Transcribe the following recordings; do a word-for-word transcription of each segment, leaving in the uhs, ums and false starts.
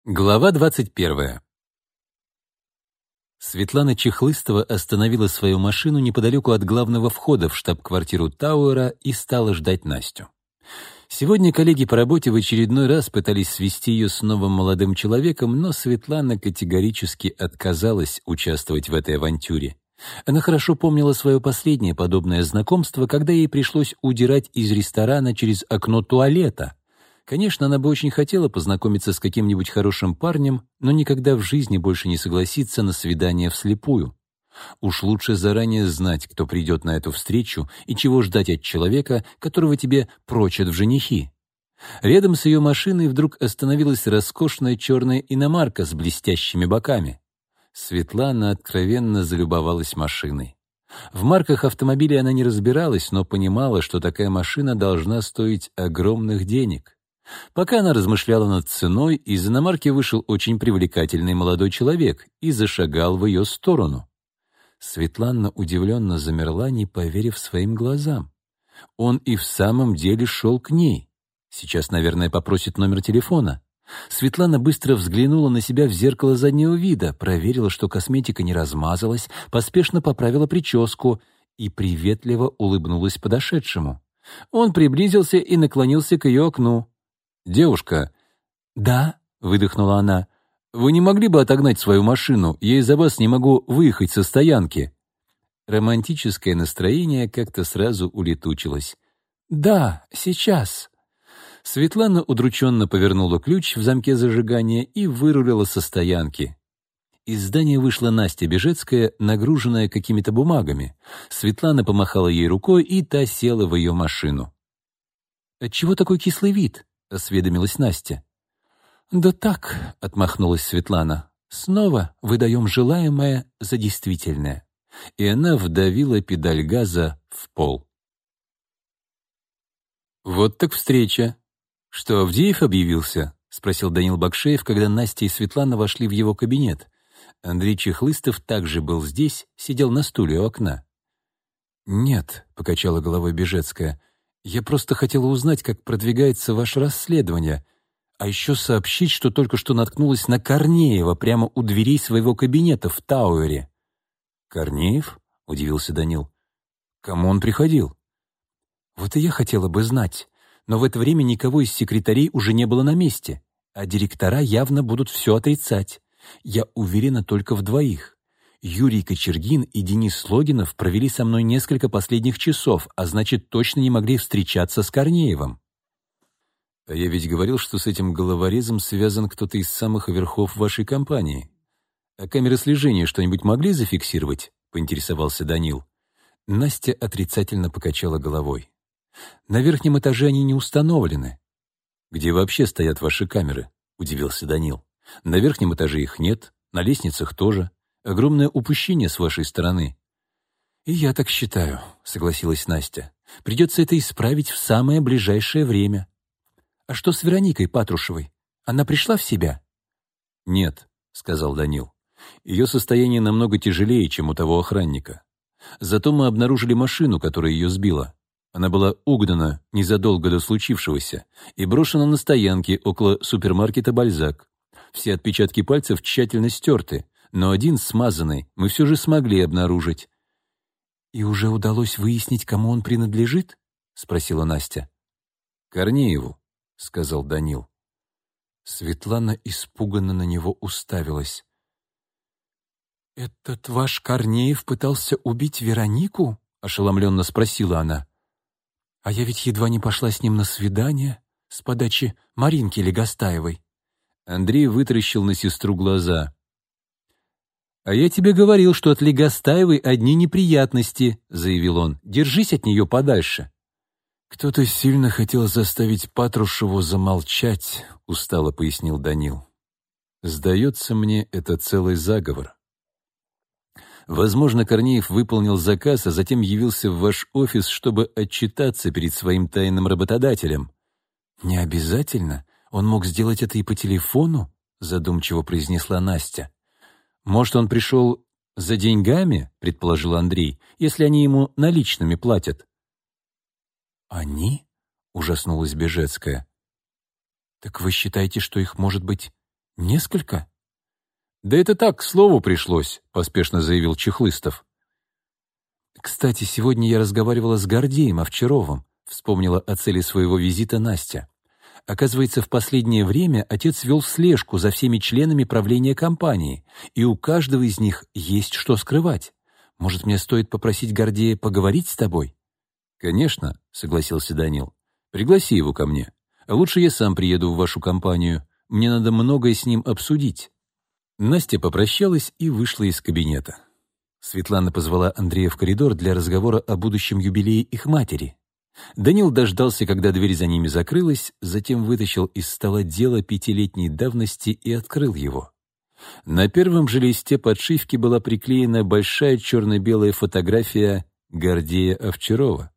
Глава двадцать первая. Светлана Чехлыстова остановила свою машину неподалеку от главного входа в штаб-квартиру Тауэра и стала ждать Настю. Сегодня коллеги по работе в очередной раз пытались свести ее с новым молодым человеком, но Светлана категорически отказалась участвовать в этой авантюре. Она хорошо помнила свое последнее подобное знакомство, когда ей пришлось удирать из ресторана через окно туалета. Конечно, она бы очень хотела познакомиться с каким-нибудь хорошим парнем, но никогда в жизни больше не согласится на свидание вслепую. Уж лучше заранее знать, кто придет на эту встречу и чего ждать от человека, которого тебе прочат в женихи. Рядом с ее машиной вдруг остановилась роскошная черная иномарка с блестящими боками. Светлана откровенно залюбовалась машиной. В марках автомобилей она не разбиралась, но понимала, что такая машина должна стоить огромных денег. Пока она размышляла над ценой, из иномарки вышел очень привлекательный молодой человек и зашагал в ее сторону. Светлана удивленно замерла, не поверив своим глазам. Он и в самом деле шел к ней. Сейчас, наверное, попросит номер телефона. Светлана быстро взглянула на себя в зеркало заднего вида, проверила, что косметика не размазалась, поспешно поправила прическу и приветливо улыбнулась подошедшему. Он приблизился и наклонился к ее окну. «Девушка». «Да», — выдохнула она, — «вы не могли бы отогнать свою машину? Я из-за вас не могу выехать со стоянки». Романтическое настроение как-то сразу улетучилось. «Да, сейчас». Светлана удрученно повернула ключ в замке зажигания и вырулила со стоянки. Из здания вышла Настя Бежецкая, нагруженная какими-то бумагами. Светлана помахала ей рукой, и та села в ее машину. «Отчего такой кислый вид?» — осведомилась Настя. «Да так», — отмахнулась Светлана, — «снова выдаем желаемое за действительное». И она вдавила педаль газа в пол. «Вот так встреча. Что, Авдеев объявился?» — спросил Данил Бакшеев, когда Настя и Светлана вошли в его кабинет. Андрей Чехлыстов также был здесь, сидел на стуле у окна. «Нет», — покачала головой Бежецкая, — «я просто хотела узнать, как продвигается ваше расследование, а еще сообщить, что только что наткнулась на Корнеева прямо у дверей своего кабинета в Тауэре». «Корнеев?» — удивился Данил. «Кому он приходил?» «Вот и я хотела бы знать, но в это время никого из секретарей уже не было на месте, а директора явно будут все отрицать. Я уверена только в двоих. Юрий Кочергин и Денис Логинов провели со мной несколько последних часов, а значит, точно не могли встречаться с Корнеевым». «А я ведь говорил, что с этим головорезом связан кто-то из самых верхов вашей компании. А камеры слежения что-нибудь могли зафиксировать?» — поинтересовался Данил. Настя отрицательно покачала головой. «На верхнем этаже они не установлены». «Где вообще стоят ваши камеры?» — удивился Данил. «На верхнем этаже их нет, на лестницах тоже. Огромное упущение с вашей стороны». «И я так считаю», — согласилась Настя. «Придется это исправить в самое ближайшее время». «А что с Вероникой Патрушевой? Она пришла в себя?» «Нет», — сказал Данил. «Ее состояние намного тяжелее, чем у того охранника. Зато мы обнаружили машину, которая ее сбила. Она была угнана незадолго до случившегося и брошена на стоянке около супермаркета «Бальзак». Все отпечатки пальцев тщательно стерты, но один смазанный мы все же смогли обнаружить». «И уже удалось выяснить, кому он принадлежит?» — спросила Настя. «Корнееву», — сказал Данил. Светлана испуганно на него уставилась. «Этот ваш Корнеев пытался убить Веронику?» — ошеломленно спросила она. «А я ведь едва не пошла с ним на свидание с подачи Маринки Легостаевой». Андрей вытаращил на сестру глаза. «А я тебе говорил, что от Легостаевой одни неприятности», — заявил он. «Держись от нее подальше». «Кто-то сильно хотел заставить Патрушеву замолчать», — устало пояснил Данил. «Сдается мне, это целый заговор. Возможно, Корнеев выполнил заказ, а затем явился в ваш офис, чтобы отчитаться перед своим тайным работодателем». «Не обязательно. Он мог сделать это и по телефону», — задумчиво произнесла Настя. «Может, он пришел за деньгами?» — предположил Андрей, «если они ему наличными платят». «Они?» — ужаснулась Бежецкая. «Так вы считаете, что их может быть Несколько? Да это так, к слову пришлось, поспешно заявил Чехлыстов. Кстати, сегодня я разговаривала с Гордеем Овчаровым, вспомнила о цели своего визита Настя. Оказывается, в последнее время отец вел слежку за всеми членами правления компании, и у каждого из них есть что скрывать. Может, мне стоит попросить Гордея поговорить с тобой? Конечно, согласился Данил. Пригласи его ко мне. А лучше я сам приеду в вашу компанию. Мне надо многое с ним обсудить. Настя попрощалась и вышла из кабинета. Светлана позвала Андрея в коридор для разговора о будущем юбилее их матери. Данил дождался, когда дверь за ними закрылась, затем вытащил из стола дело пятилетней давности и открыл его. На первом же листе подшивки была приклеена большая черно-белая фотография Гордея Овчарова.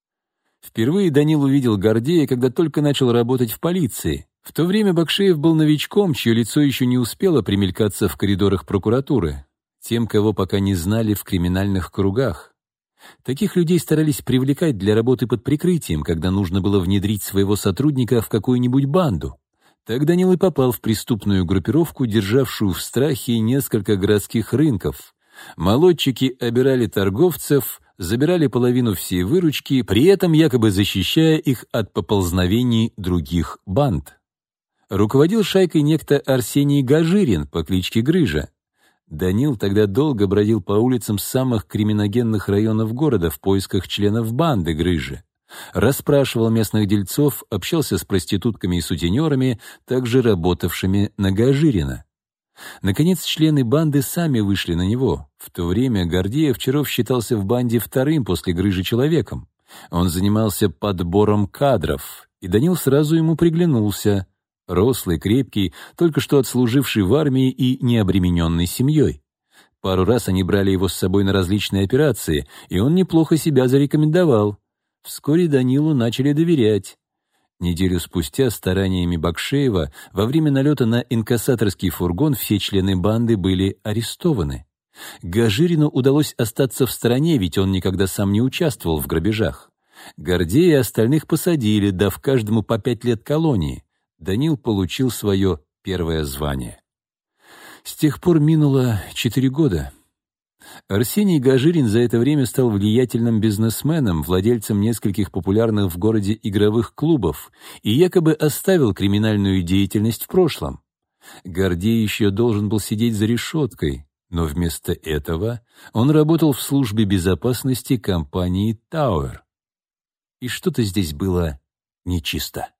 Впервые Данил увидел Гордея, когда только начал работать в полиции. В то время Бакшеев был новичком, чье лицо еще не успело примелькаться в коридорах прокуратуры, тем, кого пока не знали в криминальных кругах. Таких людей старались привлекать для работы под прикрытием, когда нужно было внедрить своего сотрудника в какую-нибудь банду. Так Данил и попал в преступную группировку, державшую в страхе несколько городских рынков. Молодчики обирали торговцев, забирали половину всей выручки, при этом якобы защищая их от поползновений других банд. Руководил шайкой некто Арсений Гажирин по кличке Грыжа. Данил тогда долго бродил по улицам самых криминогенных районов города в поисках членов банды Грыжи. Расспрашивал местных дельцов, общался с проститутками и сутенерами, также работавшими на Гажирина. Наконец, члены банды сами вышли на него. В то время Гордей Овчаров считался в банде вторым после Грыжи человеком. Он занимался подбором кадров, и Данил сразу ему приглянулся. Рослый, крепкий, только что отслуживший в армии и необремененный семьей. Пару раз они брали его с собой на различные операции, и он неплохо себя зарекомендовал. Вскоре Данилу начали доверять. Неделю спустя стараниями Бакшеева во время налета на инкассаторский фургон все члены банды были арестованы. Гажирину удалось остаться в стороне, ведь он никогда сам не участвовал в грабежах. Гордея и остальных посадили, дав каждому по пять лет колонии. Данил получил свое первое звание. С тех пор минуло четыре года. Арсений Гажирин за это время стал влиятельным бизнесменом, владельцем нескольких популярных в городе игровых клубов и якобы оставил криминальную деятельность в прошлом. Гордей еще должен был сидеть за решеткой, но вместо этого он работал в службе безопасности компании Тауэр. И что-то здесь было нечисто.